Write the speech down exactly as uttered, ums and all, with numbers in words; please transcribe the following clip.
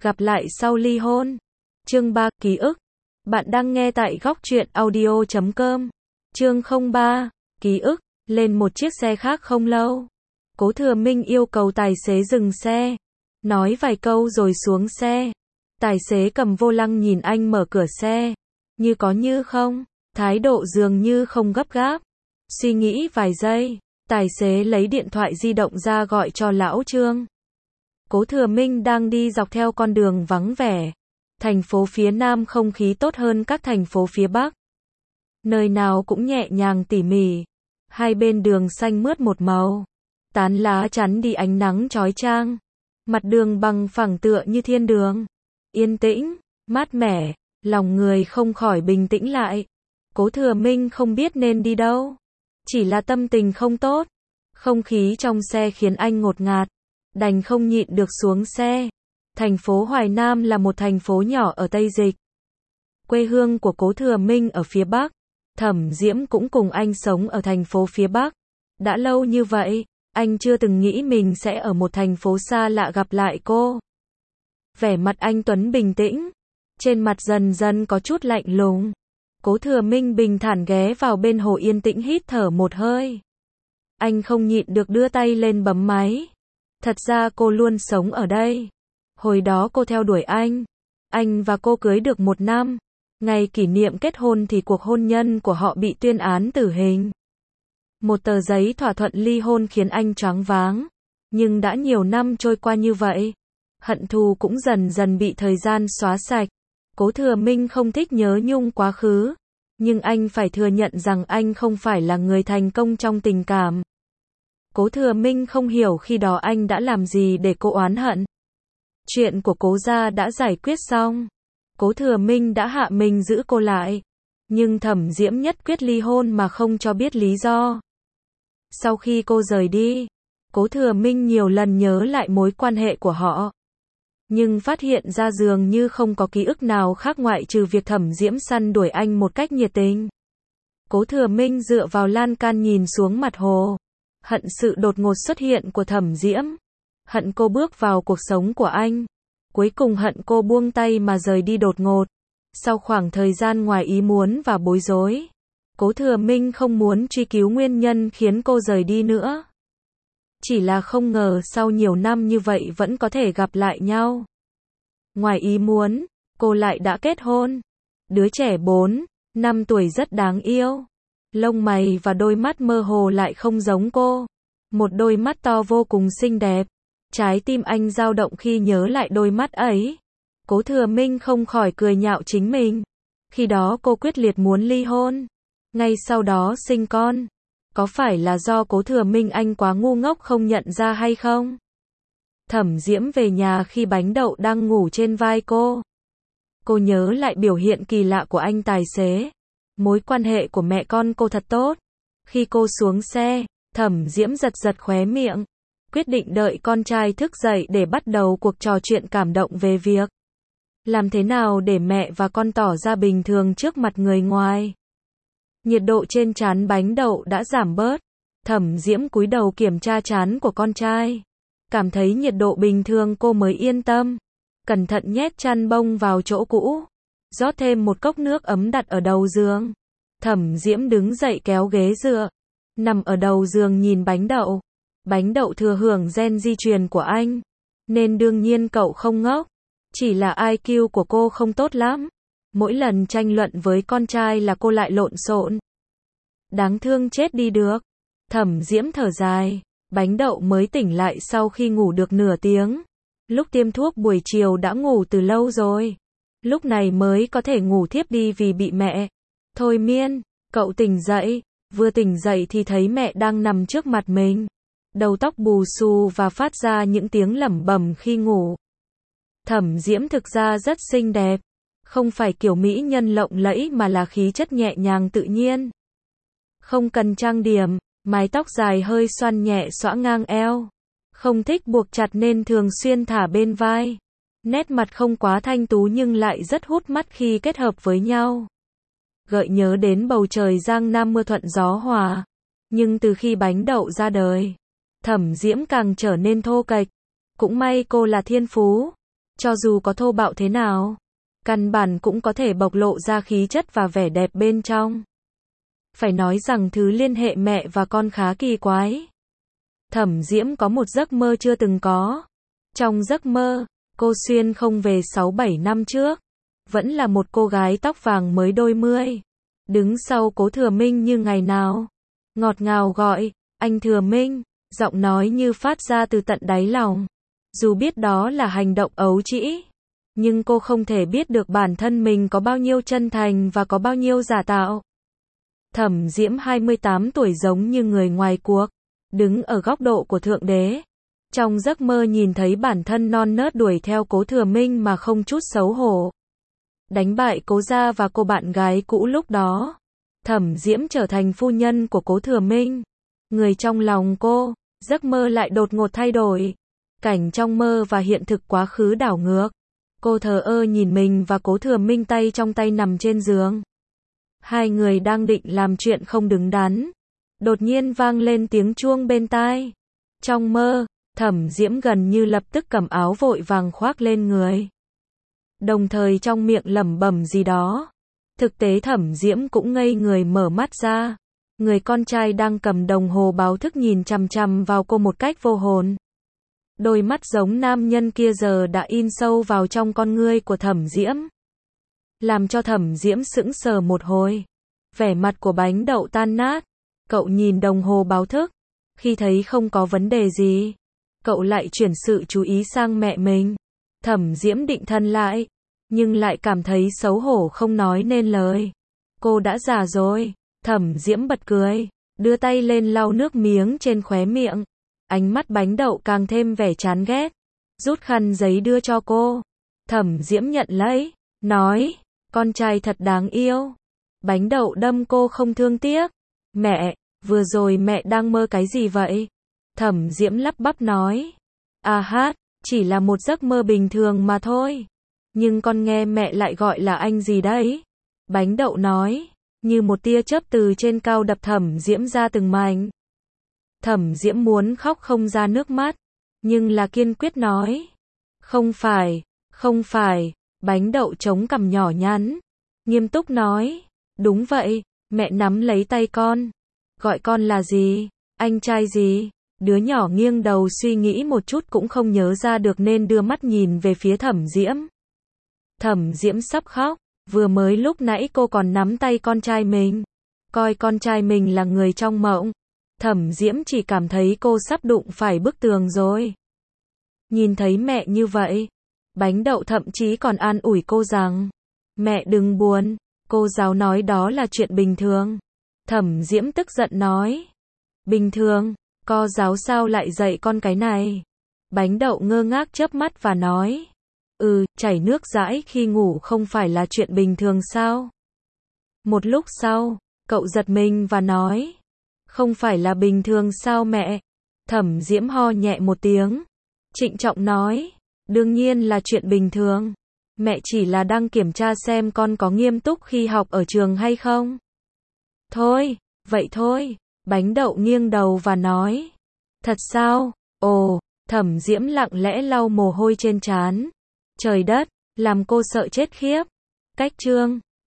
Gặp lại sau ly hôn. Chương ba, ký ức. Bạn đang nghe tại góc truyện audio chấm com. Chương không ba, ký ức. Lên một chiếc xe khác không lâu. Cố Thừa Minh yêu cầu tài xế dừng xe. Nói vài câu rồi xuống xe. Tài xế cầm vô lăng nhìn anh mở cửa xe. Như có như không. Thái độ dường như không gấp gáp. Suy nghĩ vài giây. Tài xế lấy điện thoại di động ra gọi cho lão Trương. Cố Thừa Minh đang đi dọc theo con đường vắng vẻ. Thành phố phía Nam không khí tốt hơn các thành phố phía Bắc. Nơi nào cũng nhẹ nhàng tỉ mỉ. Hai bên đường xanh mướt một màu. Tán lá chắn đi ánh nắng chói chang. Mặt đường bằng phẳng tựa như thiên đường. Yên tĩnh, mát mẻ, lòng người không khỏi bình tĩnh lại. Cố Thừa Minh không biết nên đi đâu. Chỉ là tâm tình không tốt. Không khí trong xe khiến anh ngột ngạt. Đành không nhịn được xuống xe. Thành phố Hoài Nam là một thành phố nhỏ ở Tây Dịch. Quê hương của Cố Thừa Minh ở phía Bắc. Thẩm Diễm cũng cùng anh sống ở thành phố phía Bắc. Đã lâu như vậy, anh chưa từng nghĩ mình sẽ ở một thành phố xa lạ gặp lại cô. Vẻ mặt anh Tuấn bình tĩnh. Trên mặt dần dần có chút lạnh lùng. Cố Thừa Minh bình thản ghé vào bên hồ yên tĩnh hít thở một hơi. Anh không nhịn được đưa tay lên bấm máy. Thật ra cô luôn sống ở đây. Hồi đó cô theo đuổi anh. Anh và cô cưới được một năm. Ngày kỷ niệm kết hôn thì cuộc hôn nhân của họ bị tuyên án tử hình. Một tờ giấy thỏa thuận ly hôn khiến anh choáng váng. Nhưng đã nhiều năm trôi qua như vậy. Hận thù cũng dần dần bị thời gian xóa sạch. Cố Thừa Minh không thích nhớ nhung quá khứ. Nhưng anh phải thừa nhận rằng anh không phải là người thành công trong tình cảm. Cố Thừa Minh không hiểu khi đó anh đã làm gì để cô oán hận. Chuyện của Cố gia đã giải quyết xong. Cố Thừa Minh đã hạ mình giữ cô lại. Nhưng Thẩm Diễm nhất quyết ly hôn mà không cho biết lý do. Sau khi cô rời đi, Cố Thừa Minh nhiều lần nhớ lại mối quan hệ của họ. Nhưng phát hiện ra dường như không có ký ức nào khác ngoại trừ việc Thẩm Diễm săn đuổi anh một cách nhiệt tình. Cố Thừa Minh dựa vào lan can nhìn xuống mặt hồ. Hận sự đột ngột xuất hiện của Thẩm Diễm. Hận cô bước vào cuộc sống của anh. Cuối cùng hận cô buông tay mà rời đi đột ngột. Sau khoảng thời gian ngoài ý muốn và bối rối, Cố Thừa Minh không muốn truy cứu nguyên nhân khiến cô rời đi nữa. Chỉ là không ngờ sau nhiều năm như vậy vẫn có thể gặp lại nhau. Ngoài ý muốn, cô lại đã kết hôn. Đứa trẻ bốn, năm tuổi rất đáng yêu. Lông mày và đôi mắt mơ hồ lại không giống cô. Một đôi mắt to vô cùng xinh đẹp. Trái tim anh dao động khi nhớ lại đôi mắt ấy. Cố Thừa Minh không khỏi cười nhạo chính mình. Khi đó cô quyết liệt muốn ly hôn. Ngay sau đó sinh con. Có phải là do Cố Thừa Minh anh quá ngu ngốc không nhận ra hay không? Thẩm Diễm về nhà khi bánh đậu đang ngủ trên vai cô. Cô nhớ lại biểu hiện kỳ lạ của anh tài xế. Mối quan hệ của mẹ con cô thật tốt. Khi cô xuống xe, Thẩm Diễm giật giật khóe miệng. Quyết định đợi con trai thức dậy để bắt đầu cuộc trò chuyện cảm động về việc làm thế nào để mẹ và con tỏ ra bình thường trước mặt người ngoài. Nhiệt độ trên trán bánh đậu đã giảm bớt. Thẩm Diễm cúi đầu kiểm tra trán của con trai. Cảm thấy nhiệt độ bình thường cô mới yên tâm. Cẩn thận nhét chăn bông vào chỗ cũ. Rót thêm một cốc nước ấm đặt ở đầu giường. Thẩm Diễm đứng dậy kéo ghế dựa. Nằm ở đầu giường nhìn bánh đậu. Bánh đậu thừa hưởng gen di truyền của anh. Nên đương nhiên cậu không ngốc. Chỉ là i kiu của cô không tốt lắm. Mỗi lần tranh luận với con trai là cô lại lộn xộn. Đáng thương chết đi được. Thẩm Diễm thở dài. Bánh đậu mới tỉnh lại sau khi ngủ được nửa tiếng. Lúc tiêm thuốc buổi chiều đã ngủ từ lâu rồi. Lúc này mới có thể ngủ thiếp đi vì bị mẹ thôi miên. Cậu tỉnh dậy. Vừa tỉnh dậy thì thấy mẹ đang nằm trước mặt mình. Đầu tóc bù xù và phát ra những tiếng lẩm bẩm khi ngủ. Thẩm Diễm thực ra rất xinh đẹp. Không phải kiểu mỹ nhân lộng lẫy mà là khí chất nhẹ nhàng tự nhiên. Không cần trang điểm, mái tóc dài hơi xoăn nhẹ xõa ngang eo. Không thích buộc chặt nên thường xuyên thả bên vai. Nét mặt không quá thanh tú nhưng lại rất hút mắt khi kết hợp với nhau. Gợi nhớ đến bầu trời Giang Nam mưa thuận gió hòa. Nhưng từ khi bánh đậu ra đời, Thẩm Diễm càng trở nên thô kệch. Cũng may cô là thiên phú. Cho dù có thô bạo thế nào, căn bản cũng có thể bộc lộ ra khí chất và vẻ đẹp bên trong. Phải nói rằng thứ liên hệ mẹ và con khá kỳ quái. Thẩm Diễm có một giấc mơ chưa từng có. Trong giấc mơ, cô xuyên không về sáu bảy năm trước. Vẫn là một cô gái tóc vàng mới đôi mươi. Đứng sau Cố Thừa Minh như ngày nào. Ngọt ngào gọi, anh Thừa Minh, giọng nói như phát ra từ tận đáy lòng. Dù biết đó là hành động ấu trĩ, nhưng cô không thể biết được bản thân mình có bao nhiêu chân thành và có bao nhiêu giả tạo. Thẩm Diễm hai mươi tám tuổi giống như người ngoài cuộc, đứng ở góc độ của Thượng Đế. Trong giấc mơ nhìn thấy bản thân non nớt đuổi theo Cố Thừa Minh mà không chút xấu hổ. Đánh bại Cố gia và cô bạn gái cũ lúc đó. Thẩm Diễm trở thành phu nhân của Cố Thừa Minh. Người trong lòng cô, giấc mơ lại đột ngột thay đổi. Cảnh trong mơ và hiện thực quá khứ đảo ngược. Cô thờ ơ nhìn mình và Cố Thừa Minh tay trong tay nằm trên giường. Hai người đang định làm chuyện không đứng đắn. Đột nhiên vang lên tiếng chuông bên tai. Trong mơ, Thẩm Diễm gần như lập tức cầm áo vội vàng khoác lên người. Đồng thời trong miệng lẩm bẩm gì đó. Thực tế Thẩm Diễm cũng ngây người mở mắt ra. Người con trai đang cầm đồng hồ báo thức nhìn chằm chằm vào cô một cách vô hồn. Đôi mắt giống nam nhân kia giờ đã in sâu vào trong con ngươi của Thẩm Diễm. Làm cho Thẩm Diễm sững sờ một hồi. Vẻ mặt của bánh đậu tan nát. Cậu nhìn đồng hồ báo thức. Khi thấy không có vấn đề gì, cậu lại chuyển sự chú ý sang mẹ mình. Thẩm Diễm định thần lại, nhưng lại cảm thấy xấu hổ không nói nên lời. Cô đã già rồi. Thẩm Diễm bật cười, đưa tay lên lau nước miếng trên khóe miệng. Ánh mắt bánh đậu càng thêm vẻ chán ghét. Rút khăn giấy đưa cho cô. Thẩm Diễm nhận lấy, nói, con trai thật đáng yêu. Bánh đậu đâm cô không thương tiếc. Mẹ, vừa rồi mẹ đang mơ cái gì vậy? Thẩm Diễm lắp bắp nói. À hát, chỉ là một giấc mơ bình thường mà thôi. Nhưng con nghe mẹ lại gọi là anh gì đấy? Bánh đậu nói, như một tia chớp từ trên cao đập Thẩm Diễm ra từng mảnh. Thẩm Diễm muốn khóc không ra nước mắt, nhưng là kiên quyết nói. Không phải, không phải, bánh đậu chống cằm nhỏ nhắn. Nghiêm túc nói, đúng vậy, mẹ nắm lấy tay con. Gọi con là gì? Anh trai gì? Đứa nhỏ nghiêng đầu suy nghĩ một chút cũng không nhớ ra được nên đưa mắt nhìn về phía Thẩm Diễm. Thẩm Diễm sắp khóc, vừa mới lúc nãy cô còn nắm tay con trai mình. Coi con trai mình là người trong mộng. Thẩm Diễm chỉ cảm thấy cô sắp đụng phải bức tường rồi. Nhìn thấy mẹ như vậy, bánh đậu thậm chí còn an ủi cô rằng, mẹ đừng buồn, cô giáo nói đó là chuyện bình thường. Thẩm Diễm tức giận nói, bình thường, cô giáo sao lại dạy con cái này? Bánh đậu ngơ ngác chớp mắt và nói, ừ, chảy nước dãi khi ngủ không phải là chuyện bình thường sao? Một lúc sau, cậu giật mình và nói, không phải là bình thường sao mẹ? Thẩm Diễm ho nhẹ một tiếng, trịnh trọng nói, đương nhiên là chuyện bình thường. Mẹ chỉ là đang kiểm tra xem con có nghiêm túc khi học ở trường hay không. Thôi, vậy thôi. Bánh đậu nghiêng đầu và nói, thật sao? Ồ, Thẩm Diễm lặng lẽ lau mồ hôi trên trán. Trời đất, làm cô sợ chết khiếp. Cách chương